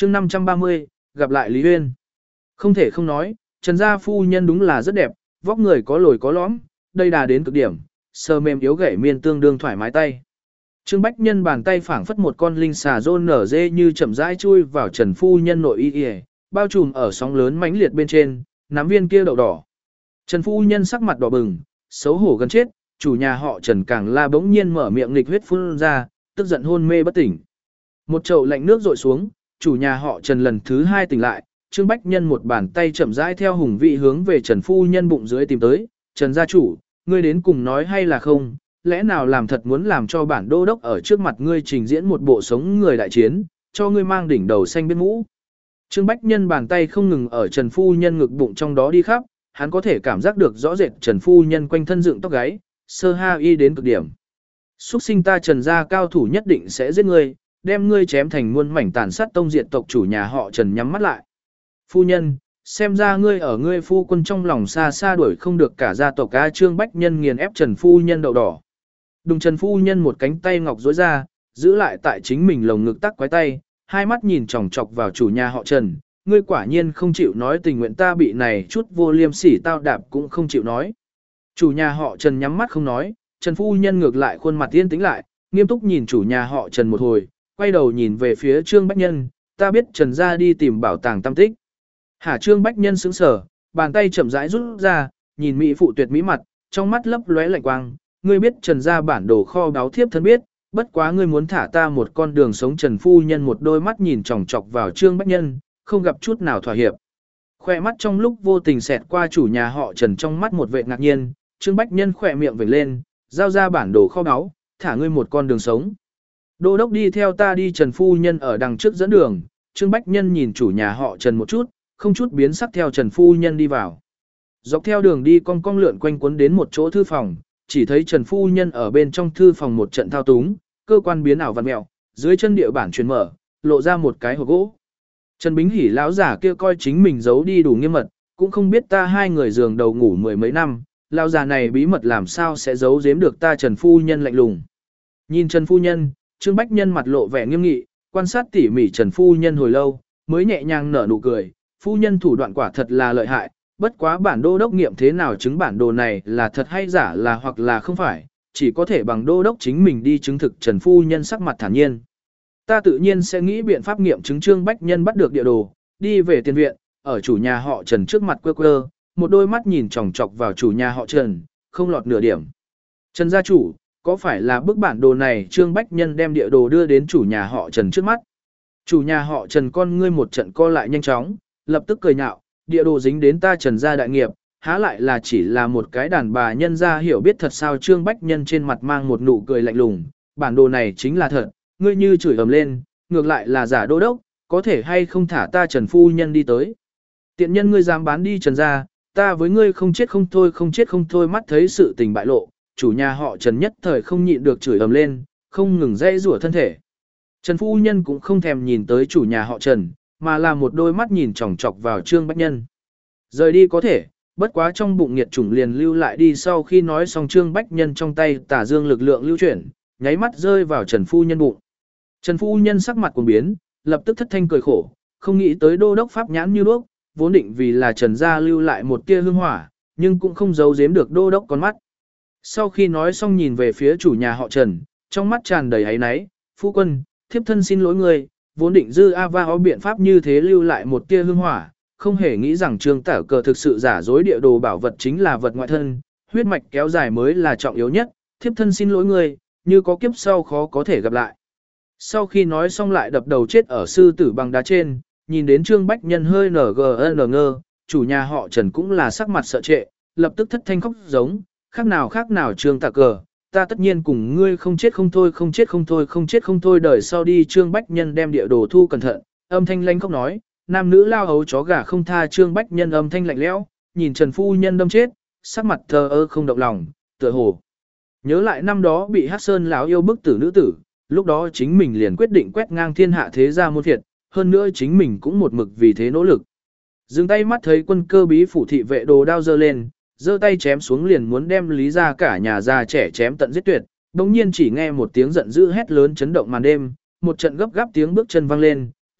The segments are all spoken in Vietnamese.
chương 530, gặp lại Lý Uyên. Không thể không nói, Trần gia phu nhân đúng là rất đẹp, vóc người có lồi có lõm, đây đà đến cực điểm, sờ mềm yếu gảy miên tương đương thoải mái tay. Trương Bách Nhân bàn tay phảng phất một con linh xà rôn nở dê như chậm rãi chui vào Trần phu nhân nội y, bao trùm ở sóng lớn mãnh liệt bên trên, nắm viên kia đậu đỏ. Trần phu nhân sắc mặt đỏ bừng, xấu hổ gần chết, chủ nhà họ Trần càng la bỗng nhiên mở miệng nghịch huyết phun ra, tức giận hôn mê bất tỉnh. Một chậu lạnh nước rội xuống, chủ nhà họ Trần lần thứ 2 tỉnh lại, Trương Bách Nhân một bàn tay chậm rãi theo hùng vị hướng về Trần phu nhân bụng dưới tìm tới, "Trần gia chủ, ngươi đến cùng nói hay là không? Lẽ nào làm thật muốn làm cho bản đô đốc ở trước mặt ngươi trình diễn một bộ sống người đại chiến, cho ngươi mang đỉnh đầu xanh biết mũ?" Trương Bách Nhân bàn tay không ngừng ở Trần phu nhân ngực bụng trong đó đi khắp, hắn có thể cảm giác được rõ rệt Trần phu nhân quanh thân dựng tóc gáy, sơ ha y đến cực điểm. "Xuất sinh ta Trần gia cao thủ nhất định sẽ giết ngươi, đem ngươi chém thành muôn mảnh tàn sát tông diệt tộc." Chủ nhà họ Trần nhắm mắt lại. "Phu nhân, xem ra ngươi ở ngươi phu quân trong lòng xa xa đuổi không được cả gia tộc." Trương Bách Nhân nghiền ép Trần phu nhân đậu đỏ. Đùng Trần phu nhân một cánh tay ngọc duỗi ra, giữ lại tại chính mình lồng ngực tắc quái tay, hai mắt nhìn chòng chọc vào chủ nhà họ Trần, "Ngươi quả nhiên không chịu nói tình nguyện ta bị này chút vô liêm sỉ tao đạp cũng không chịu nói." Chủ nhà họ Trần nhắm mắt không nói, Trần phu nhân ngược lại khuôn mặt yên tĩnh lại, nghiêm túc nhìn chủ nhà họ Trần một hồi, quay đầu nhìn về phía Trương Bách Nhân, "Ta biết Trần gia đi tìm bảo tàng tam tích." Hả? Trương Bách Nhân sững sờ, bàn tay chậm rãi rút ra, nhìn mỹ phụ tuyệt mỹ mặt, trong mắt lấp lóe lạnh quang, "Ngươi biết Trần gia bản đồ kho báo thiếp thân biết, bất quá ngươi muốn thả ta một con đường sống." Trần phu nhân một đôi mắt nhìn chòng chọc vào Trương Bách Nhân, không gặp chút nào thỏa hiệp. Khoe mắt trong lúc vô tình xẹt qua chủ nhà họ Trần trong mắt một vệ ngạc nhiên, Trương Bách Nhân khỏe miệng vểnh lên, "Giao ra bản đồ kho báu, thả ngươi một con đường sống." "Đô đốc đi theo ta đi." Trần phu nhân ở đằng trước dẫn đường, Trương Bách Nhân nhìn chủ nhà họ Trần một chút, không chút biến sắc theo Trần phu nhân đi vào. Dọc theo đường đi cong cong lượn quanh quấn đến một chỗ thư phòng, chỉ thấy Trần phu nhân ở bên trong thư phòng một trận thao túng, cơ quan biến ảo vặn mẹo, dưới chân địa bản truyền mở, lộ ra một cái hộp gỗ. Trần Bính Hỉ lão giả kia coi chính mình giấu đi đủ nghiêm mật, cũng không biết ta hai người giường đầu ngủ mười mấy năm, lão già này bí mật làm sao sẽ giấu giếm được ta. Trần phu nhân lạnh lùng. Nhìn Trần phu nhân, Trương Bách Nhân mặt lộ vẻ nghiêm nghị, quan sát tỉ mỉ Trần phu nhân hồi lâu, mới nhẹ nhàng nở nụ cười, "Phu nhân thủ đoạn quả thật là lợi hại, bất quá bản đô đốc nghiệm thế nào chứng bản đồ này là thật hay giả là hoặc là không phải, chỉ có thể bằng đô đốc chính mình đi chứng thực." Trần phu nhân sắc mặt thản nhiên. "Ta tự nhiên sẽ nghĩ biện pháp nghiệm chứng." Trương Bách Nhân bắt được địa đồ, đi về tiền viện, ở chủ nhà họ Trần trước mặt quơ quơ, một đôi mắt nhìn chòng chọc vào chủ nhà họ Trần, không lọt nửa điểm. "Trần gia chủ, có phải là bức bản đồ này?" Trương Bách Nhân đem địa đồ đưa đến chủ nhà họ Trần trước mắt. Chủ nhà họ Trần con ngươi một trận co lại nhanh chóng, lập tức cười nhạo, "Địa đồ dính đến ta Trần gia đại nghiệp, há lại là chỉ là một cái đàn bà nhân gia hiểu biết thật sao?" Trương Bách Nhân trên mặt mang một nụ cười lạnh lùng, "Bản đồ này chính là thật, ngươi như chửi ầm lên, ngược lại là giả đô đốc, có thể hay không thả ta Trần phu nhân đi tới? Tiện nhân ngươi dám bán đi Trần gia, ta với ngươi không chết không thôi, không chết không thôi." Mắt thấy sự tình bại lộ, chủ nhà họ Trần nhất thời không nhịn được chửi ầm lên, không ngừng dãy rủa thân thể. Trần phu nhân cũng không thèm nhìn tới chủ nhà họ Trần, mà là một đôi mắt nhìn chòng chọc vào Trương Bách Nhân. "Rời đi có thể, bất quá trong bụng nghiệt chủng liền lưu lại đi." Sau khi nói xong, Trương Bách Nhân trong tay tả dương lực lượng lưu chuyển, nháy mắt rơi vào Trần phu nhân bụng. Trần phu nhân sắc mặt cuồng biến, lập tức thất thanh cười khổ, không nghĩ tới đô đốc pháp nhãn như đuốc, vốn định vì là Trần gia lưu lại một tia hương hỏa, nhưng cũng không giấu giếm được đô đốc con mắt. Sau khi nói xong nhìn về phía chủ nhà họ Trần, trong mắt tràn đầy áy náy, "Phu quân, thiếp thân xin lỗi người, vốn định dư có biện pháp như thế lưu lại một tia hương hỏa, không hề nghĩ rằng Trương Tả Cờ thực sự giả dối địa đồ bảo vật chính là vật ngoại thân, huyết mạch kéo dài mới là trọng yếu nhất, thiếp thân xin lỗi người, như có kiếp sau khó có thể gặp lại." Sau khi nói xong lại đập đầu chết ở sư tử bằng đá trên, nhìn đến Trương Bách Nhân hơi ngơ, chủ nhà họ Trần cũng là sắc mặt sợ trệ, lập tức thất thanh khóc giống, khác nào Trương Tả Cờ, ta tất nhiên cùng ngươi không chết không thôi, không chết không thôi, không chết không thôi. Đời sau đi. Trương Bách Nhân đem địa đồ thu cẩn thận, âm thanh lanh khóc nói, "Nam nữ lao hấu chó gà không tha." Trương Bách Nhân âm thanh lạnh lẽo, nhìn Trần phu nhân đâm chết, sắc mặt thờ ơ không động lòng, tựa hồ nhớ lại năm đó bị Hắc Sơn lão yêu bức tử nữ tử, lúc đó chính mình liền quyết định quét ngang thiên hạ thế gia môn phiệt, hơn nữa chính mình cũng một mực vì thế nỗ lực. Dừng tay mắt thấy quân cơ bí phủ thị vệ đồ đao giơ lên, giơ tay chém xuống liền muốn đem Lý gia cả nhà già trẻ chém tận giết tuyệt. Đống nhiên chỉ nghe một tiếng giận dữ hét lớn chấn động màn đêm, một trận gấp gáp tiếng bước chân vang lên,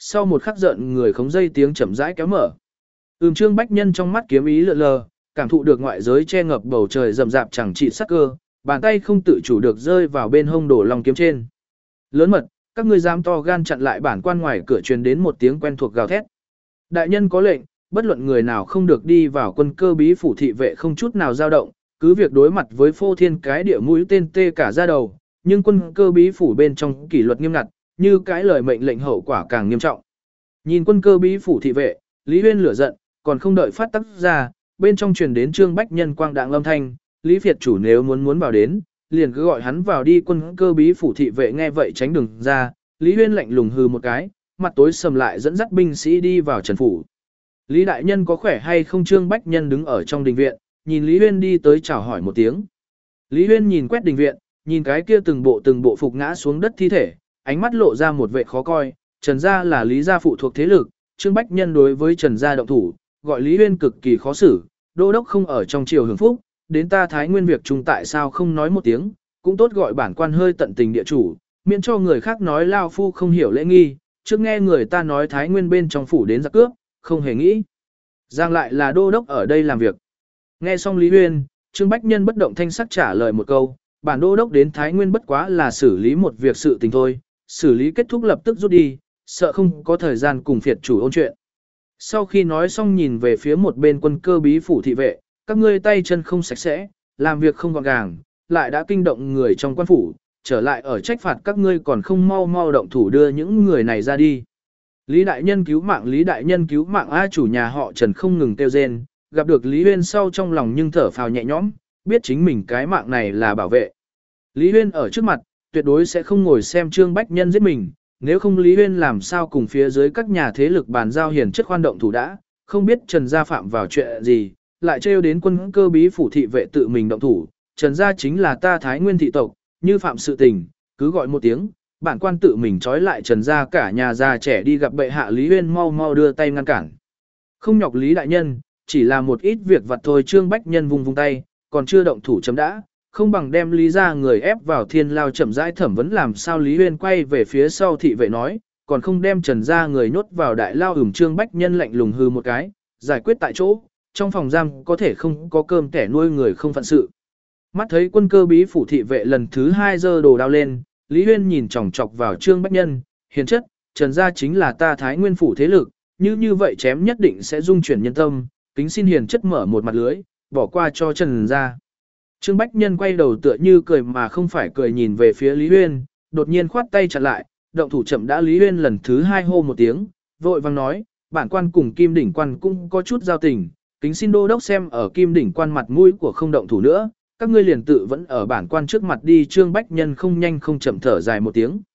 sau một khắc giận người khống dây tiếng chậm rãi kéo mở. Trương Bách Nhân trong mắt kiếm ý lượn lờ, cảm thụ được ngoại giới che ngập bầu trời rậm rạp chẳng trị sắc cơ, bàn tay không tự chủ được rơi vào bên hông đổ long kiếm trên. Lớn mật, các ngươi dám to gan chặn lại bản quan ngoài cửa truyền đến một tiếng quen thuộc gào thét. Đại nhân có lệnh, bất luận người nào không được đi vào quân cơ bí phủ thị vệ không chút nào dao động, cứ việc đối mặt với phô thiên cái địa mũi tên tê cả da đầu, nhưng quân cơ bí phủ bên trong kỷ luật nghiêm ngặt, như cái lời mệnh lệnh hậu quả càng nghiêm trọng. Nhìn quân cơ bí phủ thị vệ, Lý Huyên lửa giận, còn không đợi phát tác ra, bên trong truyền đến Trương Bách Nhân quang đạng lâm thanh, Lý Việt chủ nếu muốn vào đến, liền cứ gọi hắn vào đi. Quân cơ bí phủ thị vệ nghe vậy tránh đường ra, Lý Huyên lạnh lùng hừ một cái, mặt tối sầm lại dẫn dắt binh sĩ đi vào trần phủ. Lý đại nhân có khỏe hay không? Trương Bách Nhân đứng ở trong đình viện, nhìn Lý Huyên đi tới chào hỏi một tiếng. Lý Huyên nhìn quét đình viện, nhìn cái kia từng bộ phục ngã xuống đất thi thể, ánh mắt lộ ra một vẻ khó coi. Trần gia là Lý gia phụ thuộc thế lực, Trương Bách Nhân đối với Trần gia động thủ, gọi Lý Huyên cực kỳ khó xử. Đô đốc không ở trong triều hưởng phúc, đến ta Thái Nguyên việc chung tại sao không nói một tiếng, cũng tốt gọi bản quan hơi tận tình địa chủ, miễn cho người khác nói lao phu không hiểu lễ nghi. Trước nghe người ta nói Thái Nguyên bên trong phủ đến giặc cướp, không hề nghĩ rằng lại là đô đốc ở đây làm việc. Nghe xong Lý Huyên, Trương Bách Nhân bất động thanh sắc trả lời một câu, bản đô đốc đến Thái Nguyên bất quá là xử lý một việc sự tình thôi, xử lý kết thúc lập tức rút đi, sợ không có thời gian cùng phiệt chủ ôn chuyện. Sau khi nói xong nhìn về phía một bên quân cơ bí phủ thị vệ, các ngươi tay chân không sạch sẽ, làm việc không gọn gàng, lại đã kinh động người trong quan phủ, trở lại ở trách phạt các ngươi còn không mau động thủ đưa những người này ra đi. Lý đại nhân cứu mạng, Lý đại nhân cứu mạng. A chủ nhà họ Trần không ngừng kêu rên, gặp được Lý Huyên sau trong lòng nhưng thở phào nhẹ nhõm, biết chính mình cái mạng này là bảo vệ. Lý Huyên ở trước mặt, tuyệt đối sẽ không ngồi xem Trương Bách Nhân giết mình, nếu không Lý Huyên làm sao cùng phía dưới các nhà thế lực bàn giao hiền chất khoan động thủ đã, không biết Trần gia phạm vào chuyện gì, lại trêu đến quân cơ bí phủ thị vệ tự mình động thủ. Trần gia chính là ta Thái Nguyên thị tộc, như phạm sự tình, cứ gọi một tiếng, bản quan tự mình trói lại Trần gia cả nhà già trẻ đi gặp bệ hạ. Lý Huyên mau đưa tay ngăn cản. Không nhọc Lý đại nhân, chỉ là một ít việc vặt thôi. Trương Bách Nhân vung tay, còn chưa động thủ chấm đã, không bằng đem Lý gia người ép vào thiên lao chậm rãi thẩm vấn làm sao. Lý Huyên quay về phía sau thị vệ nói, còn không đem Trần gia người nhốt vào đại lao. Trương Bách Nhân lạnh lùng hư một cái, giải quyết tại chỗ, trong phòng giam có thể không có cơm kẻ nuôi người không phận sự. Mắt thấy quân cơ bí phủ thị vệ lần thứ 2 giơ đồ đao lên, Lý Huyên nhìn chòng chọc vào Trương Bách Nhân, hiền chất, Trần gia chính là ta Thái Nguyên phủ thế lực, như vậy chém nhất định sẽ dung chuyển nhân tâm, kính xin hiền chất mở một mặt lưới, bỏ qua cho Trần gia. Trương Bách Nhân quay đầu tựa như cười mà không phải cười nhìn về phía Lý Huyên, đột nhiên khoát tay chặn lại, động thủ chậm đã. Lý Huyên lần thứ 2 hô một tiếng, vội vang nói, bản quan cùng Kim Đỉnh Quan cũng có chút giao tình, kính xin đô đốc xem ở Kim Đỉnh Quan mặt mũi của không động thủ nữa, các ngươi liền tự vẫn ở bản quan trước mặt đi. Trương Bách Nhân không nhanh không chậm thở dài một tiếng.